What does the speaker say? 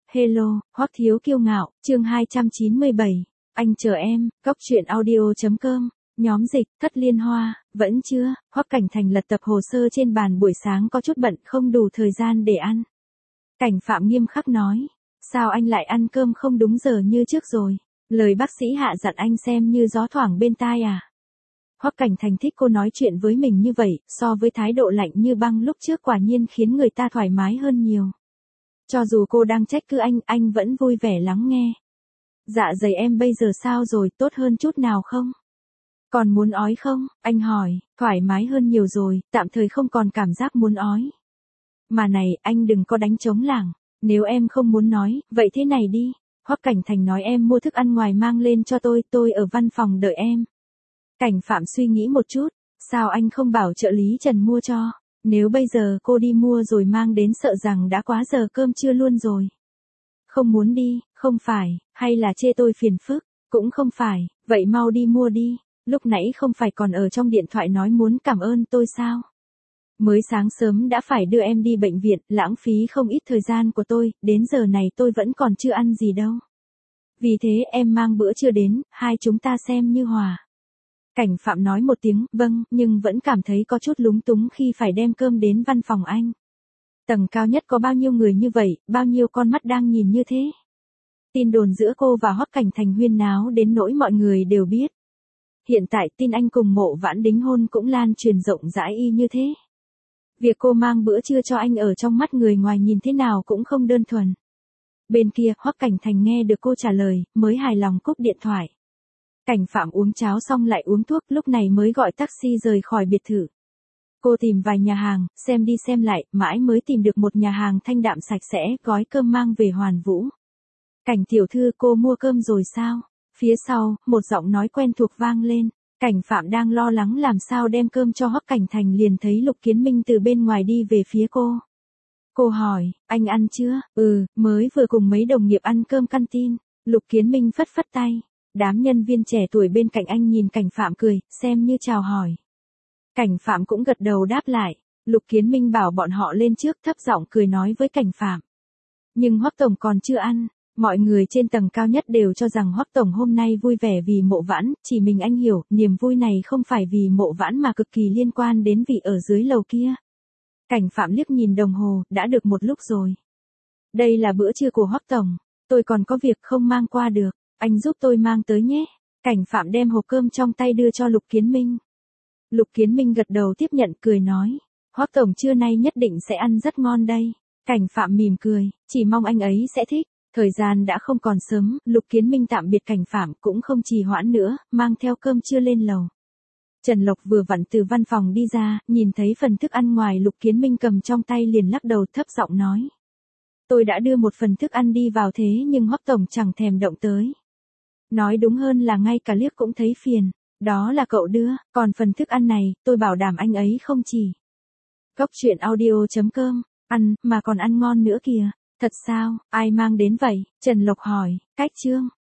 Hello, Hoắc Thiếu Kiêu Ngạo, chương 297. Anh chờ em, góc truyện audio.com. Nhóm dịch, Thất Liên Hoa, vẫn chưa. Hoắc Cảnh Thành lật tập hồ sơ trên bàn, buổi sáng có chút bận, không đủ thời gian để ăn. Cảnh Phạm nghiêm khắc nói. Sao anh lại ăn cơm không đúng giờ như trước rồi? Lời bác sĩ Hạ dặn anh xem như gió thoảng bên tai à? Hoắc Cảnh Thành thích cô nói chuyện với mình như vậy, so với thái độ lạnh như băng lúc trước quả nhiên khiến người ta thoải mái hơn nhiều. Cho dù cô đang trách cứ anh vẫn vui vẻ lắng nghe. Dạ dày em bây giờ sao rồi, tốt hơn chút nào không? Còn muốn ói không? Anh hỏi. Thoải mái hơn nhiều rồi, tạm thời không còn cảm giác muốn ói. Mà này, anh đừng có đánh trống lảng. Nếu em không muốn nói, vậy thế này đi. Hoắc Cảnh Thành nói em mua thức ăn ngoài mang lên cho tôi ở văn phòng đợi em. Cảnh Phạm suy nghĩ một chút. Sao anh không bảo trợ lý Trần mua cho? Nếu bây giờ cô đi mua rồi mang đến sợ rằng đã quá giờ cơm trưa luôn rồi. Không muốn đi, không phải, hay là chê tôi phiền phức, cũng không phải, vậy mau đi mua đi, lúc nãy không phải còn ở trong điện thoại nói muốn cảm ơn tôi sao? Mới sáng sớm đã phải đưa em đi bệnh viện, lãng phí không ít thời gian của tôi, đến giờ này tôi vẫn còn chưa ăn gì đâu. Vì thế em mang bữa trưa đến, hai chúng ta xem như hòa. Cảnh Phạm nói một tiếng, vâng, nhưng vẫn cảm thấy có chút lúng túng khi phải đem cơm đến văn phòng anh. Tầng cao nhất có bao nhiêu người như vậy, bao nhiêu con mắt đang nhìn như thế. Tin đồn giữa cô và Hoắc Cảnh Thành huyên náo đến nỗi mọi người đều biết. Hiện tại tin anh cùng Mộ Vãn đính hôn cũng lan truyền rộng rãi y như thế. Việc cô mang bữa trưa cho anh ở trong mắt người ngoài nhìn thế nào cũng không đơn thuần. Bên kia, Hoắc Cảnh Thành nghe được cô trả lời, mới hài lòng cúp điện thoại. Cảnh Phạm uống cháo xong lại uống thuốc, lúc này mới gọi taxi rời khỏi biệt thự. Cô tìm vài nhà hàng, xem đi xem lại, mãi mới tìm được một nhà hàng thanh đạm sạch sẽ, gói cơm mang về Hoàn Vũ. Cảnh tiểu thư, cô mua cơm rồi sao? Phía sau, một giọng nói quen thuộc vang lên. Cảnh Phạm đang lo lắng làm sao đem cơm cho Hoắc Cảnh Thành liền thấy Lục Kiến Minh từ bên ngoài đi về phía cô. Cô hỏi, anh ăn chưa? Mới vừa cùng mấy đồng nghiệp ăn cơm canteen. Lục Kiến Minh phất phất tay. Đám nhân viên trẻ tuổi bên cạnh anh nhìn Cảnh Phạm cười, xem như chào hỏi. Cảnh Phạm cũng gật đầu đáp lại. Lục Kiến Minh bảo bọn họ lên trước, thấp giọng cười nói với Cảnh Phạm. Nhưng Hoắc tổng còn chưa ăn. Mọi người trên tầng cao nhất đều cho rằng Hoắc tổng hôm nay vui vẻ vì Mộ Vãn, chỉ mình anh hiểu, niềm vui này không phải vì Mộ Vãn mà cực kỳ liên quan đến vị ở dưới lầu kia. Cảnh Phạm liếc nhìn đồng hồ, đã được một lúc rồi. Đây là bữa trưa của Hoắc tổng, tôi còn có việc không mang qua được, anh giúp tôi mang tới nhé. Cảnh Phạm đem hộp cơm trong tay đưa cho Lục Kiến Minh. Lục Kiến Minh gật đầu tiếp nhận, cười nói, Hoắc tổng trưa nay nhất định sẽ ăn rất ngon đây. Cảnh Phạm mỉm cười, chỉ mong anh ấy sẽ thích. Thời gian đã không còn sớm, Lục Kiến Minh tạm biệt Cảnh Phạm cũng không trì hoãn nữa, mang theo cơm trưa lên lầu. Trần Lộc vừa vặn từ văn phòng đi ra, nhìn thấy phần thức ăn ngoài Lục Kiến Minh cầm trong tay liền lắc đầu thấp giọng nói. Tôi đã đưa một phần thức ăn đi vào thế nhưng Hoắc tổng chẳng thèm động tới. Nói đúng hơn là ngay cả liếc cũng thấy phiền. Đó là cậu đưa, còn phần thức ăn này, tôi bảo đảm anh ấy không chỉ. Góc truyện audio.com, ăn, mà còn ăn ngon nữa kìa. Thật sao, ai mang đến vậy? Trần Lộc hỏi, cách Trương.